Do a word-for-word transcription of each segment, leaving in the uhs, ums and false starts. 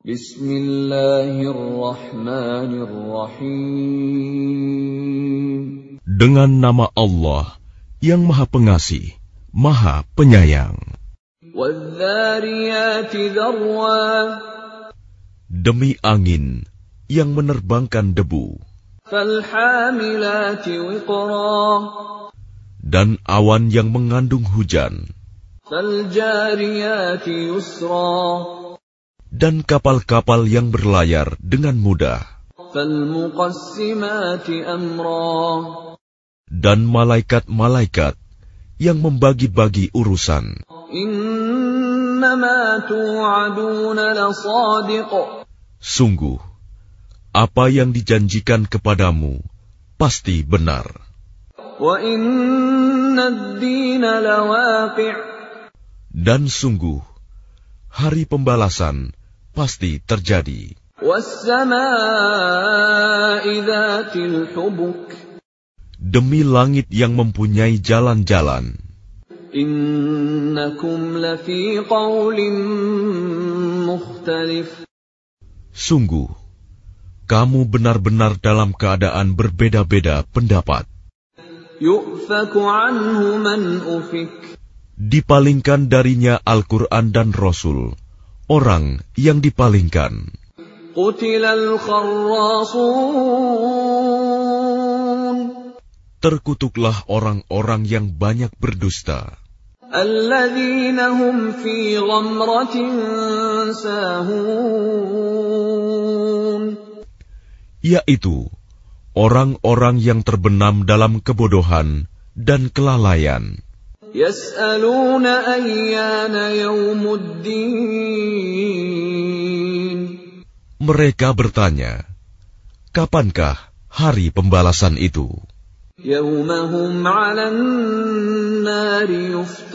Bismillahirrahmanirrahim. Dengan nama Allah yang Maha Pengasih, Maha Penyayang. Wadh-dhariyati dharwa. Demi angin yang menerbangkan debu. Falhamilati wiqra. Dan awan yang mengandung hujan. Faljariyati yusra. Dan kapal-kapal yang berlayar dengan mudah. Falmuqassimati amra. Dan malaikat-malaikat yang membagi-bagi urusan. Innama tu'aduna lasadiq. Sungguh, apa yang dijanjikan kepadamu pasti benar. Wa inna ad-dina lawaqi'. Dan sungguh, hari pembalasan pasti terjadi. Was-samaa'i dhatil hubuk. Demi langit yang mempunyai jalan-jalan. Innakum lafi qawlin mukhtalif. Sungguh, kamu benar-benar dalam keadaan berbeda-beda pendapat. Yu'faku anhu man ufik. Dipalingkan darinya Al-Quran dan Rasul, orang yang dipalingkan. Qutilal kharrasun. Terkutuklah orang-orang yang banyak berdusta. Alladzina hum fi ghamratin sahun. Yaitu orang-orang yang terbenam dalam kebodohan dan kelalaian. Yas'aluna ayyana yawmuddin. Mereka bertanya, kapankah hari pembalasan itu? Yawmahum 'alan nari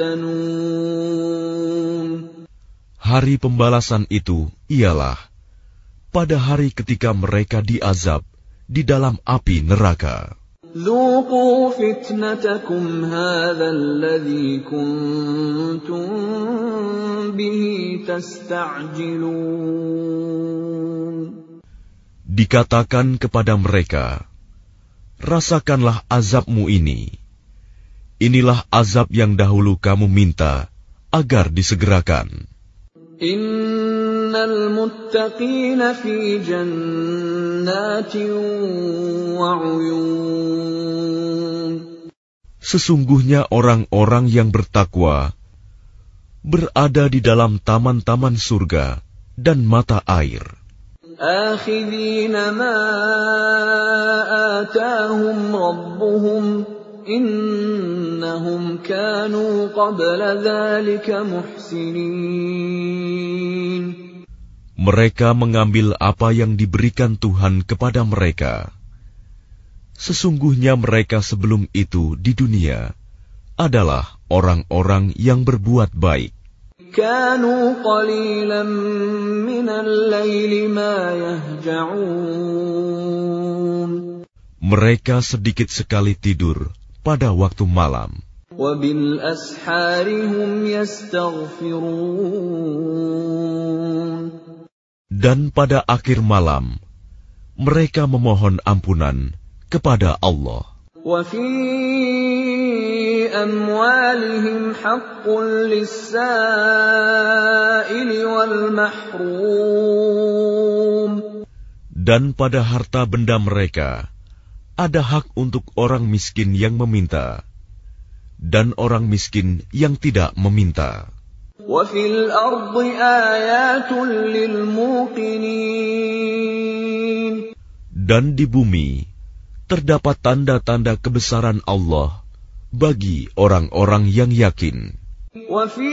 yuftanun. Hari pembalasan itu ialah pada hari ketika mereka diazab di dalam api neraka. Dzuqu fitnatakum hadzal ladzi kuntum bihi tasta'jilun. Dikatakan kepada mereka, rasakanlah azabmu ini. Inilah azab yang dahulu kamu minta agar disegerakan. Innal muttaqina fi jannatin wa 'uyun. Sesungguhnya orang-orang yang bertakwa berada di dalam taman-taman surga dan mata air. Akhidhina ma atahum rabbuhum innahum kanu qabla dhalika muhsinin. Mereka mengambil apa yang diberikan Tuhan kepada mereka. Sesungguhnya mereka sebelum itu di dunia adalah orang-orang yang berbuat baik. Kanu qalilan minal laili ma yahja'un. Mereka sedikit sekali tidur pada waktu malam. Wa bil ashari hum yastaghfirun. Dan pada akhir malam mereka memohon ampunan kepada Allah. Wa fi amwalihim haqqun lis-sa'ili wal mahrum. Dan pada harta benda mereka ada hak untuk orang miskin yang meminta dan orang miskin yang tidak meminta. Wa fil ardi ayatun lil muqinin. Dan di bumi terdapat tanda-tanda kebesaran Allah bagi orang-orang yang yakin. Wa fi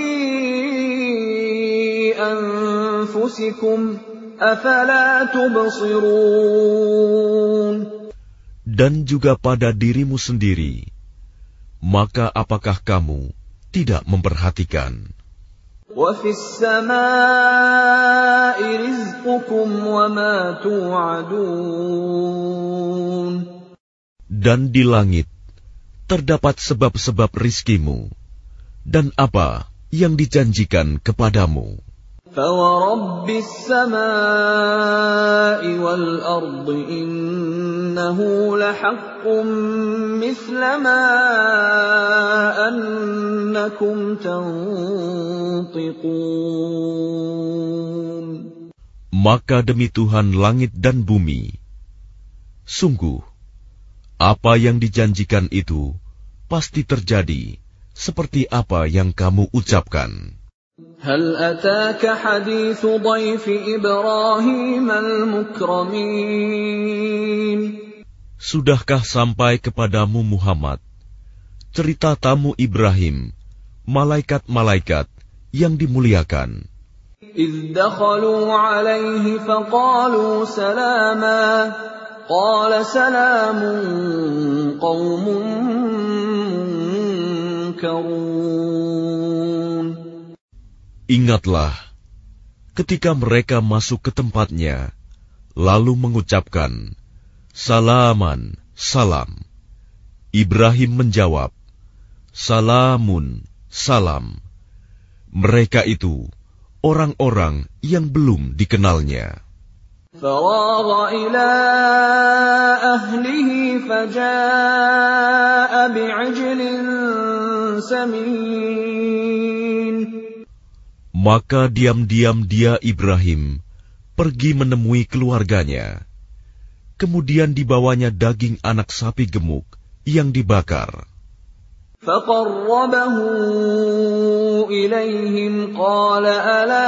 anfusikum afala tubsirun. Dan juga pada dirimu sendiri, maka apakah kamu tidak memperhatikan? Wa fis samaa'i rizqukum wa ma tu'adun. Dan di langit terdapat sebab-sebab rizkimu dan apa yang dijanjikan kepadamu. فَوَرَبِّ السَّمَاءِ وَالْأَرْضِ إِنَّهُ لَحَقٌّ مِثْلَ مَا أَنَّكُمْ تَنطِقُونَ. Maka demi Tuhan langit dan bumi, sungguh, apa yang dijanjikan itu pasti terjadi seperti apa yang kamu ucapkan. هل أتاك حديث ضيف إبراهيم المكرمين. Sudahkah sampai kepadamu Muhammad cerita tamu Ibrahim, malaikat-malaikat yang dimuliakan? إذ دخلوا عليه فقالوا سلاما قال سلام قوم منكرون. Ingatlah, ketika mereka masuk ke tempatnya, lalu mengucapkan, Salaman, salam. Ibrahim menjawab, Salamun, salam. Mereka itu orang-orang yang belum dikenalnya. فراغ إلى أهله فجاء بعجل سمين. Maka diam-diam dia Ibrahim pergi menemui keluarganya. Kemudian dibawanya daging anak sapi gemuk yang dibakar. فَقَرَّبَهُ إِلَيْهِمْ قَالَ أَلَا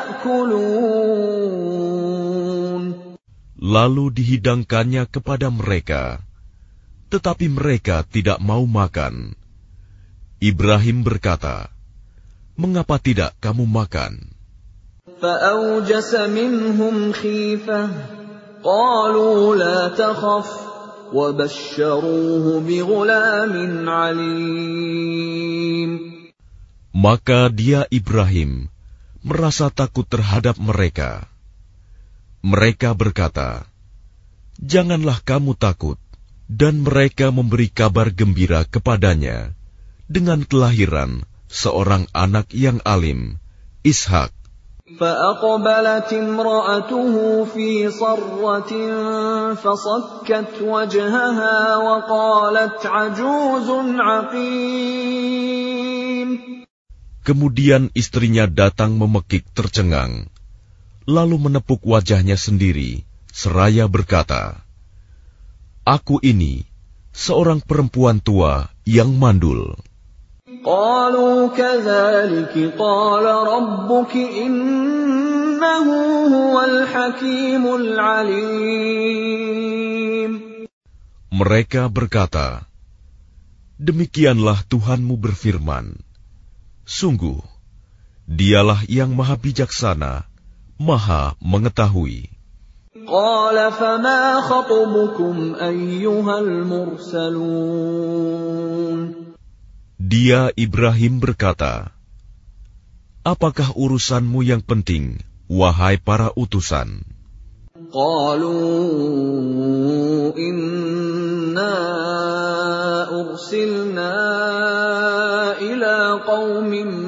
تَأْكُلُونَ. Lalu dihidangkannya kepada mereka, tetapi mereka tidak mau makan. Ibrahim berkata, Mengapa tidak kamu makan? فَأَوْجَسَ مِنْهُمْ خِيفَةً قَالُوا لَا تَخَفْ وَبَشَّرُوهُ بِغُلَامٍ عَلِيمٍ. Maka dia Ibrahim merasa takut terhadap mereka. Mereka berkata, Janganlah kamu takut, dan mereka memberi kabar gembira kepadanya dengan kelahiran seorang anak yang alim, Ishak. فَأَقْبَلَتِ امْرَأَتُهُ فِي صَرَّةٍ فَصَكَّتْ وَجْهَهَا وَقَالَتْ عَجُوزٌ عَقِيمٌ. Kemudian istrinya datang memekik tercengang, lalu menepuk wajahnya sendiri, seraya berkata, Aku ini seorang perempuan tua yang mandul. قالوا كذلك قال ربك إنه هو الحكيم العليم. Mereka berkata, Demikianlah Tuhanmu berfirman, Sungguh, Dialah yang maha bijaksana, maha mengetahui. قال فما خطبكم أيها المرسلون. Dia Ibrahim berkata, Apakah urusanmu yang penting, wahai para utusan? قالوا إنا أرسلنا إلى قوم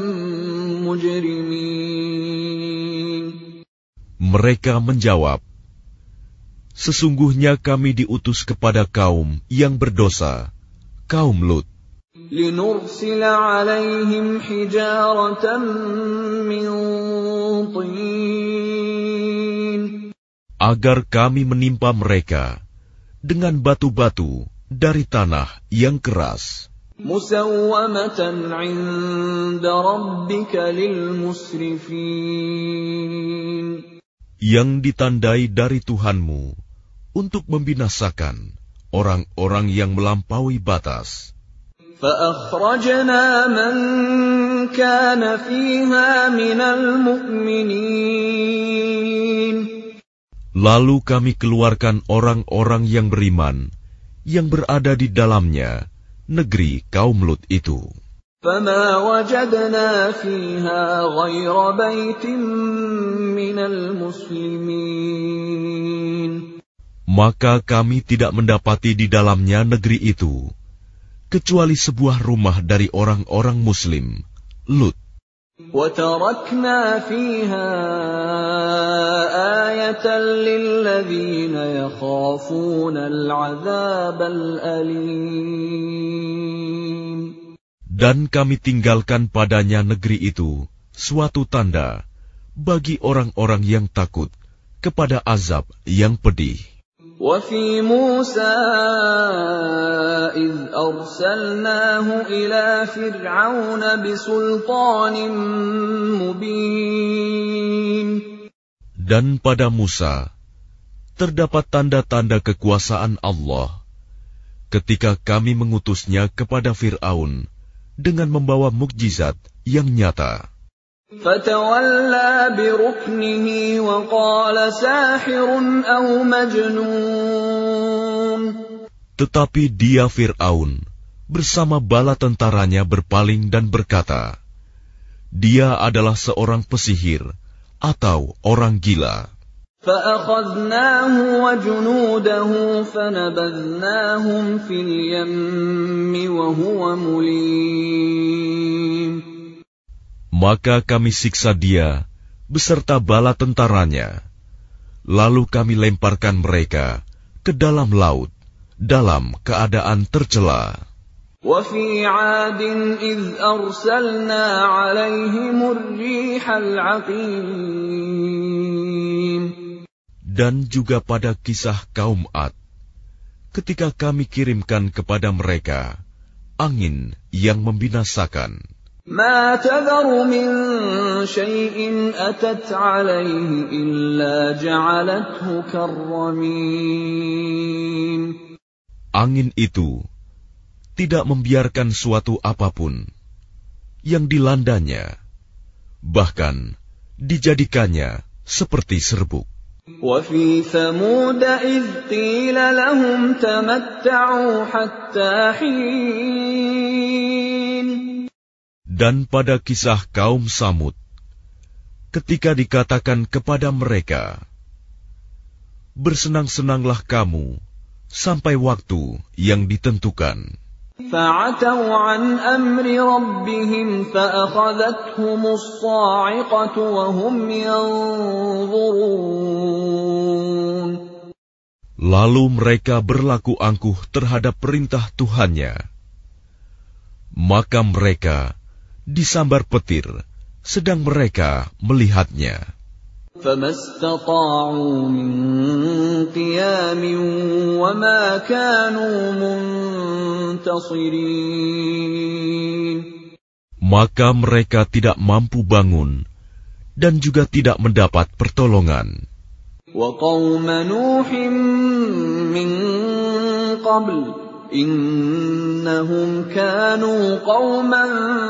مجرمين. Mereka menjawab, Sesungguhnya kami diutus kepada kaum yang berdosa, kaum Lut. لنرسل عليهم حجارة من طين. Agar kami menimpa mereka dengan batu-batu dari tanah yang keras. مسومة عند ربك للمسرفين. Yang ditandai dari Tuhanmu untuk membinasakan orang-orang yang melampaui batas. فأخرجنا من كان فيها من المؤمنين. Lalu kami keluarkan orang-orang yang beriman yang berada di dalamnya, negeri kaum Lut itu. فما وجدنا فيها غير بيت من المسلمين. Maka kami tidak mendapati di dalamnya negeri itu kecuali sebuah rumah dari orang-orang Muslim, Lut. وَتَرَكْنَا فِيهَا آيَةً لِّلَّذِينَ يَخَافُونَ الْعَذَابَ الْأَلِيمَ. Dan kami tinggalkan padanya negeri itu suatu tanda bagi orang-orang yang takut kepada azab yang pedih. وَفِي مُوسَىٰ إِذْ أَرْسَلْنَاهُ إِلَىٰ فِرْعَوْنَ بِسُلْطَانٍ مُّبِينٍ. Dan pada Musa terdapat tanda-tanda kekuasaan Allah ketika kami mengutusnya kepada Fir'aun dengan membawa mukjizat yang nyata. فَتَوَلَّىٰ بِرُكْنِهِ وَقَالَ سَاحِرٌ أَوْ مَجْنُونٌ. Tetapi dia Fir'aun bersama bala tentaranya berpaling dan berkata, dia adalah seorang pesihir atau orang gila. فَأَخَذْنَاهُ وَجُنُودَهُ فَنَبَذْنَاهُمْ فِي الْيَمِّ وَهُوَ مُلِيمٌ. Maka kami siksa dia beserta bala tentaranya, lalu kami lemparkan mereka ke dalam laut dalam keadaan tercela. وَفِي عَادٍ إِذْ أَرْسَلْنَا عَلَيْهِمُ الرِّيحَ الْعَقِيمَ. Dan juga pada kisah kaum Ad, ketika kami kirimkan kepada mereka angin yang membinasakan. مَا تَذَرُ مِن شَيْءٍ أَتَتْ عَلَيْهِ إِلَّا جَعَلَتْهُ كَالرَّمِيمِ. Angin itu tidak membiarkan suatu apapun yang dilandanya, bahkan dijadikannya seperti serbuk. وَفِي ثَمُودَ إِذْ قِيلَ لَهُمْ تَمَتَّعُوا حَتَّىٰ حِينٍ. Dan pada kisah kaum Samud, ketika dikatakan kepada mereka, bersenang-senanglah kamu sampai waktu yang ditentukan. فَعَتَوْا عَنْ أَمْرِ رَبِّهِمْ فَأَخَذَتْهُمُ الصَّاعِقَةُ وَهُمْ يَنظُرُونَ. Lalu mereka berlaku angkuh terhadap perintah Tuhannya. Maka mereka disambar petir, sedang mereka melihatnya. فَمَا اسْتَطَاعُوا مِنْ قِيَامٍ وَمَا كَانُوا مُنْتَصِرِينَ. Maka mereka tidak mampu bangun dan juga tidak mendapat pertolongan. وَقَوْمَ نُوحٍ مِّن قَبْلُ إِنَّهُمْ كَانُوا قَوْمًا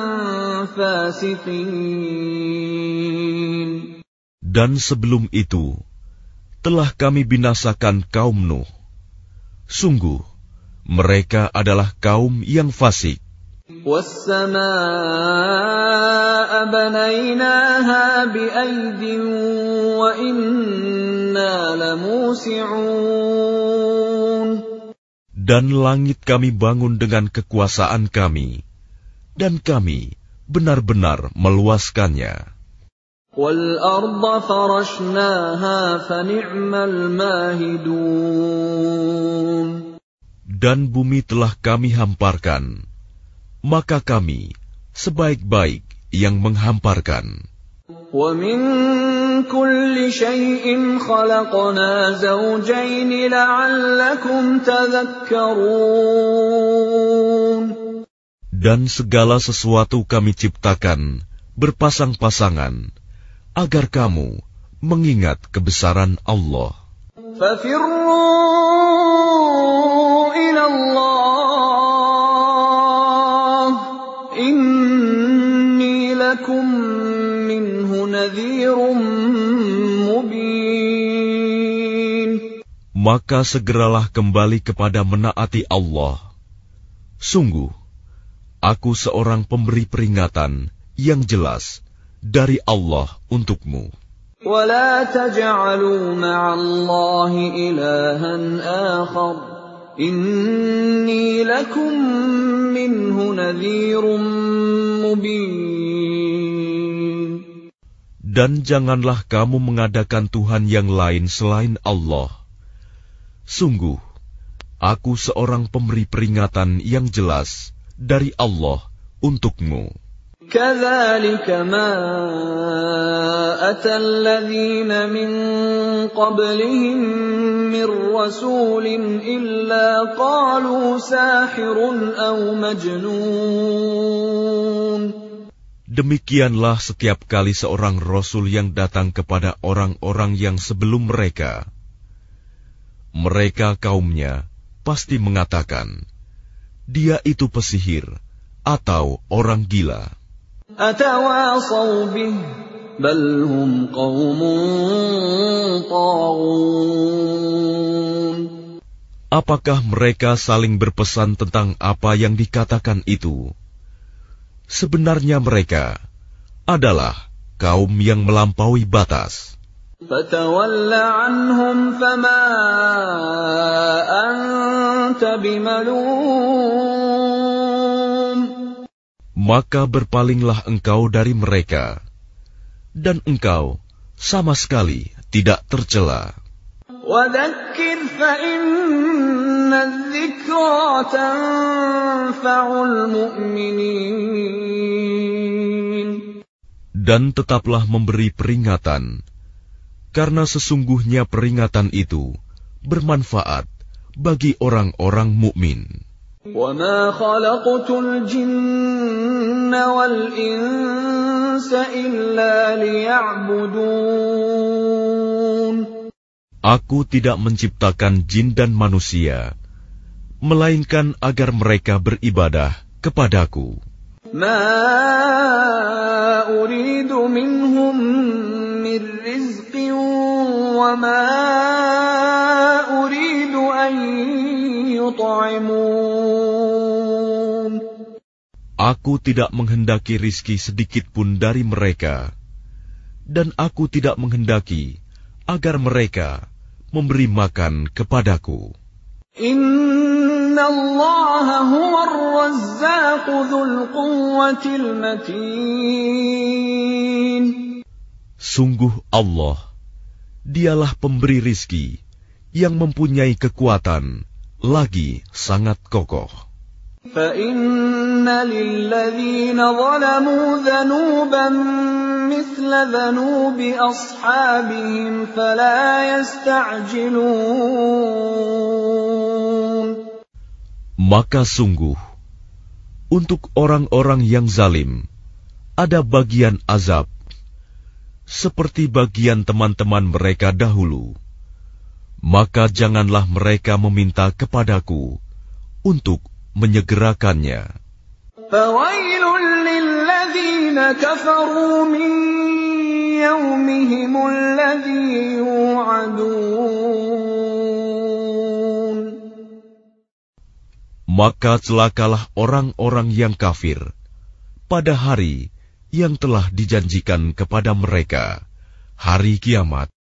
فَاسِقِينَ. Dan sebelum itu, telah kami binasakan kaum Nuh. Sungguh, mereka adalah kaum yang fasik. وَالسَّمَاءَ بَنَيْنَاهَا بِأَيْدٍ وَإِنَّا لَمُوسِعُونَ. Dan langit kami bangun dengan kekuasaan kami, dan kami benar-benar meluaskannya. وَالْأَرْضَ فَرَشْنَاهَا فَنِعْمَ الْمَاهِدُونَ. Dan bumi telah kami hamparkan, maka kami sebaik-baik yang menghamparkan. وَمِن كُلِّ شَيْءٍ خَلَقْنَا زَوْجَيْنِ لَعَلَّكُمْ تَذَكَّرُونَ. Dan segala sesuatu kami ciptakan berpasang-pasangan, agar kamu mengingat kebesaran Allah. فَفِرُّوا إِلَى اللَّهِ إِنِّي لَكُمْ مِنْهُ نَذِيرٌ مُبِينٌ. Maka segeralah kembali kepada menaati Allah. Sungguh, aku seorang pemberi peringatan yang jelas dari Allah untukmu. وَلَا تَجْعَلُوا مَعَ اللَّهِ إِلَٰهًا آخَرَ إِنِّي لَكُمْ مِنْهُ نَذِيرٌ مُبِينٌ. Dan janganlah kamu mengadakan Tuhan yang lain selain Allah. Sungguh, aku seorang pemberi peringatan yang jelas dari Allah untukmu. كَذَلِكَ مَا أَتَى الَّذِينَ مِن قَبْلِهِم مِّن رَّسُولٍ إِلَّا قَالُوا سَاحِرٌ أَوْ مَجْنُونٌ. Demikianlah setiap kali seorang rasul yang datang kepada orang-orang yang sebelum mereka. Mereka kaumnya pasti mengatakan, dia itu pesihir atau orang gila. أَتَوَاصَوْا بِهِ بَلْ هُمْ قَوْمٌ طَاغُونَ. Apakah mereka saling berpesan tentang apa yang dikatakan itu? Sebenarnya mereka adalah kaum yang melampaui batas. فَتَوَلَّ عَنْهُمْ فَمَا أَنْتَ بِمَلُومٍ. Maka berpalinglah engkau dari mereka, dan engkau sama sekali tidak tercela. وَذَكِّرْ فَإِنَّ الذِّكْرَى تَنفَعُ الْمُؤْمِنِينَ. Dan tetaplah memberi peringatan, karena sesungguhnya peringatan itu bermanfaat bagi orang-orang mukmin. وَمَا خَلَقْتُ الْجِنَّ وَالْإِنسَ إِلَّا لِيَعْبُدُونَ. Aku tidak menciptakan jin dan manusia, melainkan agar mereka beribadah kepadaku. مَا أُرِيدُ مِنْهُمْ مِنْ رِزْقٍ وَمَا أُرِيدُ أَنْ يُطْعِمُونَ. Aku tidak menghendaki rizki sedikit pun dari mereka, dan aku tidak menghendaki agar mereka memberi makan kepadaku. Inna Allah huwa ar-razzaq dzul quwwatil matin. Sungguh Allah, dialah pemberi rizki yang mempunyai kekuatan lagi sangat kokoh. Fa inna lilladzina zalamu dzanuban mithla dzanubi ashabihim fala yasta'jilun. Maka sungguh, untuk orang-orang yang zalim, ada bagian azab, seperti bagian teman-teman mereka dahulu. Maka janganlah mereka meminta kepadaku untuk menyegerakannya. Fawailul lilladzina kafaru min yawmihim alladzi yu'adun. Maka celakalah orang-orang yang kafir pada hari yang telah dijanjikan kepada mereka, hari kiamat.